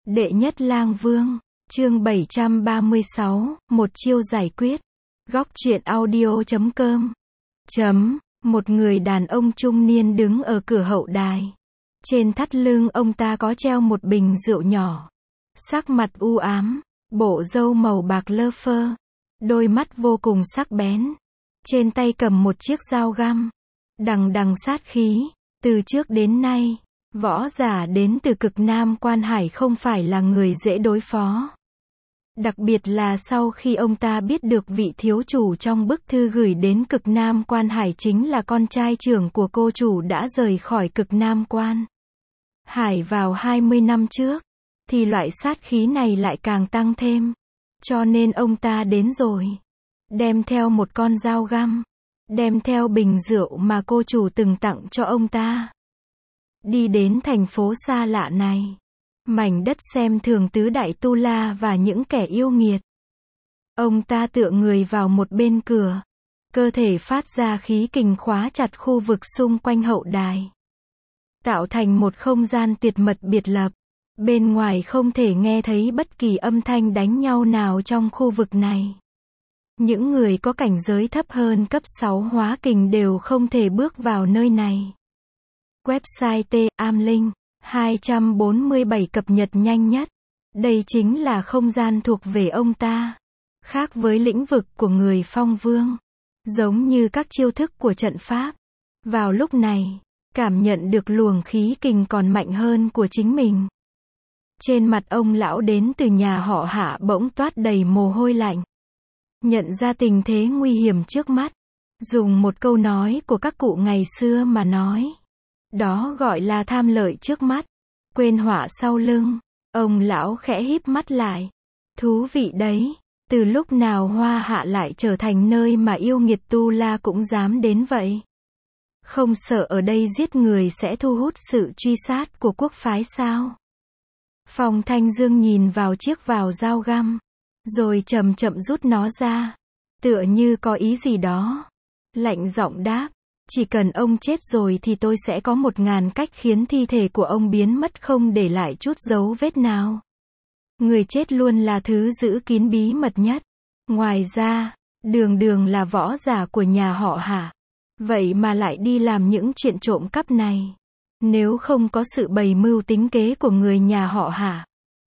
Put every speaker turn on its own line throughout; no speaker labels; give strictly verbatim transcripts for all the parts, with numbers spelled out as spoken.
Đệ nhất lang vương, chương bảy trăm ba mươi sáu, một chiêu giải quyết. Góc truyện audio chấm com. Chấm, một người đàn ông trung niên đứng ở cửa hậu đài. Trên thắt lưng ông ta có treo một bình rượu nhỏ. Sắc mặt u ám, bộ râu màu bạc lơ phơ, đôi mắt vô cùng sắc bén. Trên tay cầm một chiếc dao găm, đằng đằng sát khí. Từ trước đến nay, võ giả đến từ cực Nam Quan Hải không phải là người dễ đối phó. Đặc biệt là sau khi ông ta biết được vị thiếu chủ trong bức thư gửi đến cực Nam Quan Hải chính là con trai trưởng của cô chủ đã rời khỏi cực Nam Quan Hải vào hai mươi năm trước, thì loại sát khí này lại càng tăng thêm. Cho nên ông ta đến rồi. Đem theo một con dao găm, đem theo bình rượu mà cô chủ từng tặng cho ông ta. Đi đến thành phố xa lạ này, mảnh đất xem thường tứ đại tu la và những kẻ yêu nghiệt. Ông ta tựa người vào một bên cửa, cơ thể phát ra khí kình khóa chặt khu vực xung quanh hậu đài, tạo thành một không gian tuyệt mật biệt lập. Bên ngoài không thể nghe thấy bất kỳ âm thanh đánh nhau nào trong khu vực này. Những người có cảnh giới thấp hơn cấp sáu hóa kình đều không thể bước vào nơi này. Website T Am Linh hai trăm bốn mươi bảy cập nhật nhanh nhất. Đây chính là không gian thuộc về ông ta. Khác với lĩnh vực của người Phong Vương, giống như các chiêu thức của trận pháp. Vào lúc này, cảm nhận được luồng khí kình còn mạnh hơn của chính mình. Trên mặt ông lão đến từ nhà họ Hạ bỗng toát đầy mồ hôi lạnh. Nhận ra tình thế nguy hiểm trước mắt, dùng một câu nói của các cụ ngày xưa mà nói, đó gọi là tham lợi trước mắt, quên họa sau lưng. Ông lão khẽ híp mắt lại. Thú vị đấy, từ lúc nào Hoa Hạ lại trở thành nơi mà yêu nghiệt tu la cũng dám đến vậy? Không sợ ở đây giết người sẽ thu hút sự truy sát của quốc phái sao? Phong Thanh Dương nhìn vào chiếc vào dao găm, rồi chậm chậm rút nó ra, tựa như có ý gì đó. Lạnh giọng đáp, chỉ cần ông chết rồi thì tôi sẽ có một ngàn cách khiến thi thể của ông biến mất không để lại chút dấu vết nào. Người chết luôn là thứ giữ kín bí mật nhất. Ngoài ra, đường đường là võ giả của nhà họ Hạ, vậy mà lại đi làm những chuyện trộm cắp này. Nếu không có sự bày mưu tính kế của người nhà họ Hạ,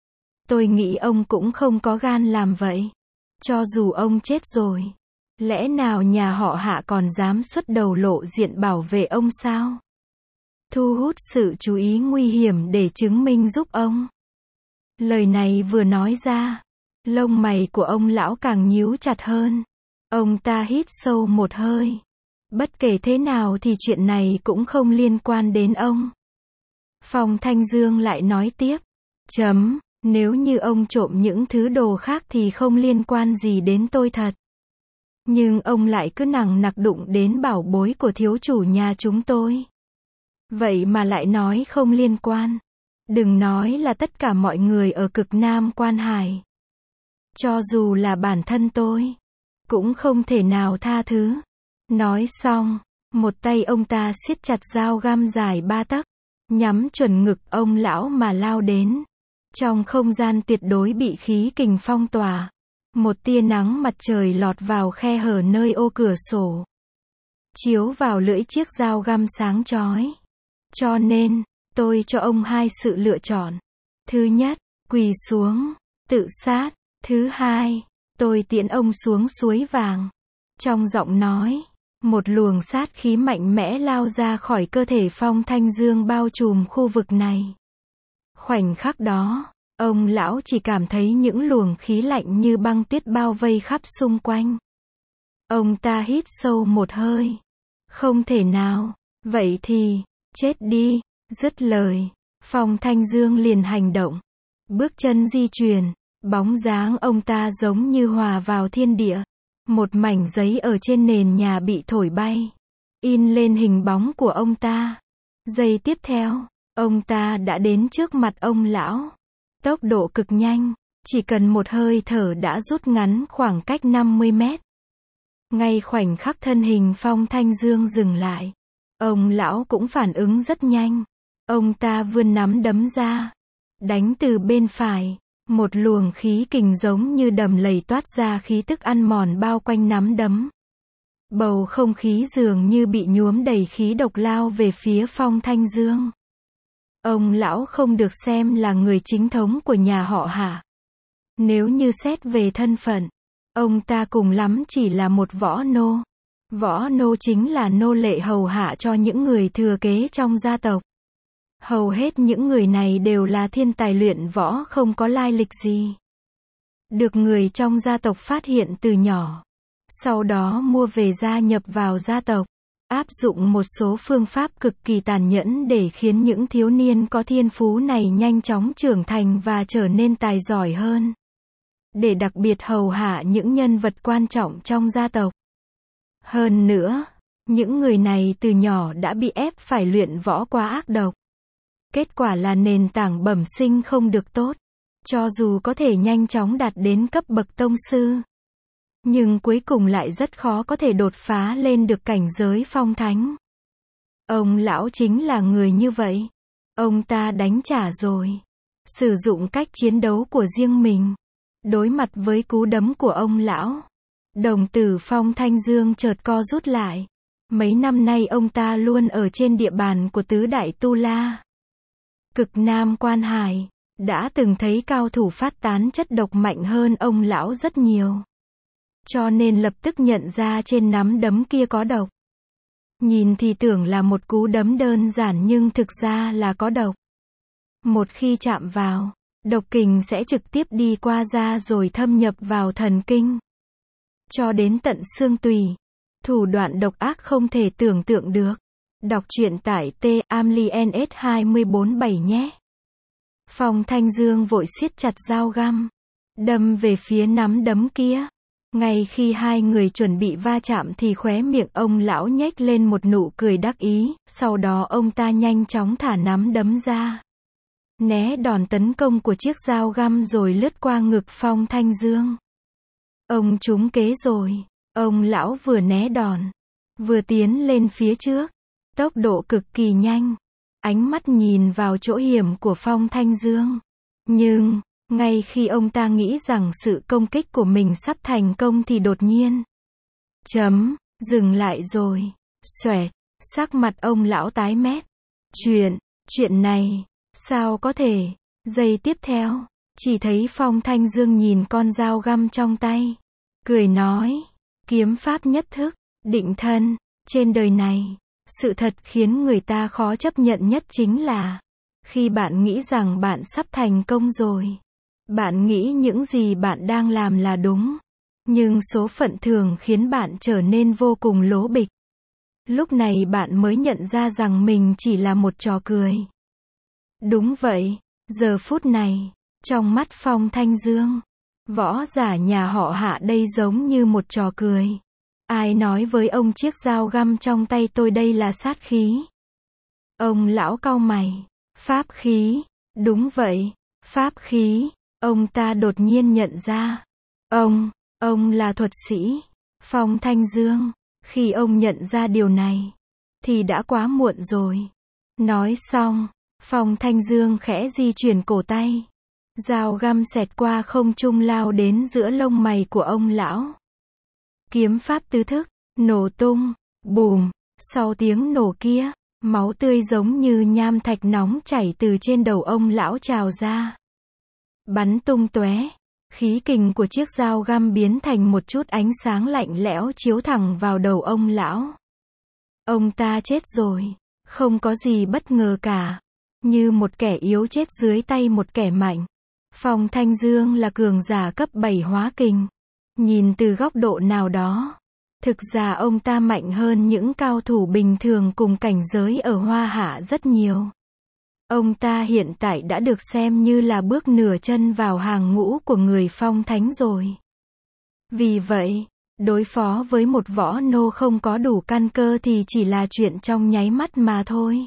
tôi nghĩ ông cũng không có gan làm vậy. Cho dù ông chết rồi, lẽ nào nhà họ Hạ còn dám xuất đầu lộ diện bảo vệ ông sao? Thu hút sự chú ý nguy hiểm để chứng minh giúp ông. Lời này vừa nói ra, lông mày của ông lão càng nhíu chặt hơn. Ông ta hít sâu một hơi. Bất kể thế nào thì chuyện này cũng không liên quan đến ông. Phong Thanh Dương lại nói tiếp. Chấm, nếu như ông trộm những thứ đồ khác thì không liên quan gì đến tôi thật. Nhưng ông lại cứ nằng nặc đụng đến bảo bối của thiếu chủ nhà chúng tôi. Vậy mà lại nói không liên quan. Đừng nói là tất cả mọi người ở cực Nam Quan Hải. Cho dù là bản thân tôi, cũng không thể nào tha thứ. Nói xong, một tay ông ta siết chặt dao găm dài ba tấc, nhắm chuẩn ngực ông lão mà lao đến. Trong không gian tuyệt đối bị khí kình phong tỏa, một tia nắng mặt trời lọt vào khe hở nơi ô cửa sổ, chiếu vào lưỡi chiếc dao găm sáng chói. Cho nên, tôi cho ông hai sự lựa chọn. Thứ nhất, quỳ xuống, tự sát. Thứ hai, tôi tiễn ông xuống suối vàng. Trong giọng nói, một luồng sát khí mạnh mẽ lao ra khỏi cơ thể Phong Thanh Dương bao trùm khu vực này. Khoảnh khắc đó, ông lão chỉ cảm thấy những luồng khí lạnh như băng tuyết bao vây khắp xung quanh. Ông ta hít sâu một hơi. Không thể nào, vậy thì, chết đi. Dứt lời, Phong Thanh Dương liền hành động. Bước chân di chuyển, bóng dáng ông ta giống như hòa vào thiên địa. Một mảnh giấy ở trên nền nhà bị thổi bay, in lên hình bóng của ông ta. Giây tiếp theo, ông ta đã đến trước mặt ông lão. Tốc độ cực nhanh, chỉ cần một hơi thở đã rút ngắn khoảng cách năm mươi mét. Ngay khoảnh khắc thân hình Phong Thanh Dương dừng lại, ông lão cũng phản ứng rất nhanh. Ông ta vươn nắm đấm ra, Đánh từ bên phải, một luồng khí kình giống như đầm lầy toát ra khí tức ăn mòn bao quanh nắm đấm. Bầu không khí dường như bị nhuốm đầy khí độc lao về phía Phong Thanh Dương. Ông lão không được xem là người chính thống của nhà họ Hạ. Nếu như xét về thân phận, ông ta cùng lắm chỉ là một võ nô. Võ nô chính là nô lệ hầu hạ cho những người thừa kế trong gia tộc. Hầu hết những người này đều là thiên tài luyện võ không có lai lịch gì. Được người trong gia tộc phát hiện từ nhỏ. Sau đó mua về gia nhập vào gia tộc. Áp dụng một số phương pháp cực kỳ tàn nhẫn để khiến những thiếu niên có thiên phú này nhanh chóng trưởng thành và trở nên tài giỏi hơn. Để đặc biệt hầu hạ những nhân vật quan trọng trong gia tộc. Hơn nữa, những người này từ nhỏ đã bị ép phải luyện võ quá ác độc. Kết quả là nền tảng bẩm sinh không được tốt. Cho dù có thể nhanh chóng đạt đến cấp bậc tông sư, nhưng cuối cùng lại rất khó có thể đột phá lên được cảnh giới phong thánh. Ông lão chính là người như vậy. Ông ta đánh trả rồi. Sử dụng cách chiến đấu của riêng mình. Đối mặt với cú đấm của ông lão, đồng tử Phong Thanh Dương chợt co rút lại. Mấy năm nay ông ta luôn ở trên địa bàn của tứ đại tu la. Cực Nam Quan Hải, đã từng thấy cao thủ phát tán chất độc mạnh hơn ông lão rất nhiều. Cho nên lập tức nhận ra trên nắm đấm kia có độc. Nhìn thì tưởng là một cú đấm đơn giản nhưng thực ra là có độc. Một khi chạm vào, độc kình sẽ trực tiếp đi qua da rồi thâm nhập vào thần kinh. Cho đến tận xương tủy. Thủ đoạn độc ác không thể tưởng tượng được. Đọc truyện tại T A M L I N S hai bốn bảy nhé. Phong Thanh Dương vội siết chặt dao găm. Đâm về phía nắm đấm kia. Ngay khi hai người chuẩn bị va chạm thì khóe miệng ông lão nhếch lên một nụ cười đắc ý. Sau đó ông ta nhanh chóng thả nắm đấm ra. Né đòn tấn công của chiếc dao găm rồi lướt qua ngực Phong Thanh Dương. Ông trúng kế rồi. Ông lão vừa né đòn, vừa tiến lên phía trước. Tốc độ cực kỳ nhanh. Ánh mắt nhìn vào chỗ hiểm của Phong Thanh Dương. Nhưng, ngay khi ông ta nghĩ rằng sự công kích của mình sắp thành công thì đột nhiên. Chấm, dừng lại rồi. Xoẹt, sắc mặt ông lão tái mét. Chuyện, chuyện này, sao có thể? Giây tiếp theo, chỉ thấy Phong Thanh Dương nhìn con dao găm trong tay. Cười nói, kiếm pháp nhất thức, định thân, trên đời này. Sự thật khiến người ta khó chấp nhận nhất chính là, khi bạn nghĩ rằng bạn sắp thành công rồi. Bạn nghĩ những gì bạn đang làm là đúng. Nhưng số phận thường khiến bạn trở nên vô cùng lố bịch. Lúc này bạn mới nhận ra rằng mình chỉ là một trò cười. Đúng vậy, giờ phút này, trong mắt Phong Thanh Dương, võ giả nhà họ Hạ đây giống như một trò cười. Ai nói với ông chiếc dao găm trong tay tôi đây là sát khí? Ông lão cau mày. Pháp khí. Đúng vậy, pháp khí. Ông ta đột nhiên nhận ra. Ông, ông là thuật sĩ. Phong Thanh Dương. Khi ông nhận ra điều này, thì đã quá muộn rồi. Nói xong, Phong Thanh Dương khẽ di chuyển cổ tay. Dao găm xẹt qua không trung lao đến giữa lông mày của ông lão. Kiếm pháp tứ thức, nổ tung, bùm, sau tiếng nổ kia, máu tươi giống như nham thạch nóng chảy từ trên đầu ông lão trào ra. Bắn tung tóe, khí kình của chiếc dao găm biến thành một chút ánh sáng lạnh lẽo chiếu thẳng vào đầu ông lão. Ông ta chết rồi, không có gì bất ngờ cả, như một kẻ yếu chết dưới tay một kẻ mạnh. Phong Thanh Dương là cường giả cấp bảy hóa kình. Nhìn từ góc độ nào đó, thực ra ông ta mạnh hơn những cao thủ bình thường cùng cảnh giới ở Hoa Hạ rất nhiều. Ông ta hiện tại đã được xem như là bước nửa chân vào hàng ngũ của người phong thánh rồi. Vì vậy, đối phó với một võ nô không có đủ căn cơ thì chỉ là chuyện trong nháy mắt mà thôi.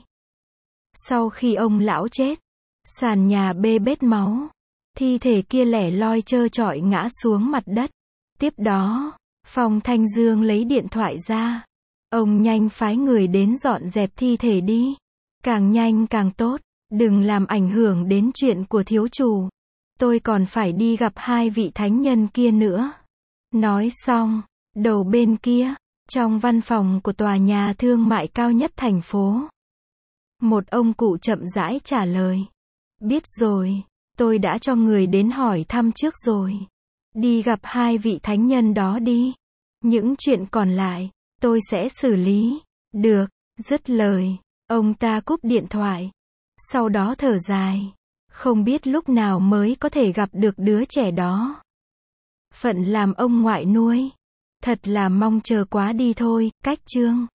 Sau khi ông lão chết, sàn nhà bê bết máu, thi thể kia lẻ loi trơ trọi ngã xuống mặt đất. Tiếp đó, Phong Thanh Dương lấy điện thoại ra. Ông nhanh phái người đến dọn dẹp thi thể đi. Càng nhanh càng tốt. Đừng làm ảnh hưởng đến chuyện của thiếu chủ. Tôi còn phải đi gặp hai vị thánh nhân kia nữa. Nói xong, đầu bên kia, trong văn phòng của tòa nhà thương mại cao nhất thành phố, một ông cụ chậm rãi trả lời. Biết rồi, tôi đã cho người đến hỏi thăm trước rồi. Đi gặp hai vị thánh nhân đó đi. Những chuyện còn lại, tôi sẽ xử lý. Được, dứt lời, ông ta cúp điện thoại. Sau đó thở dài. Không biết lúc nào mới có thể gặp được đứa trẻ đó. Phận làm ông ngoại nuôi. Thật là mong chờ quá đi thôi, cách chương.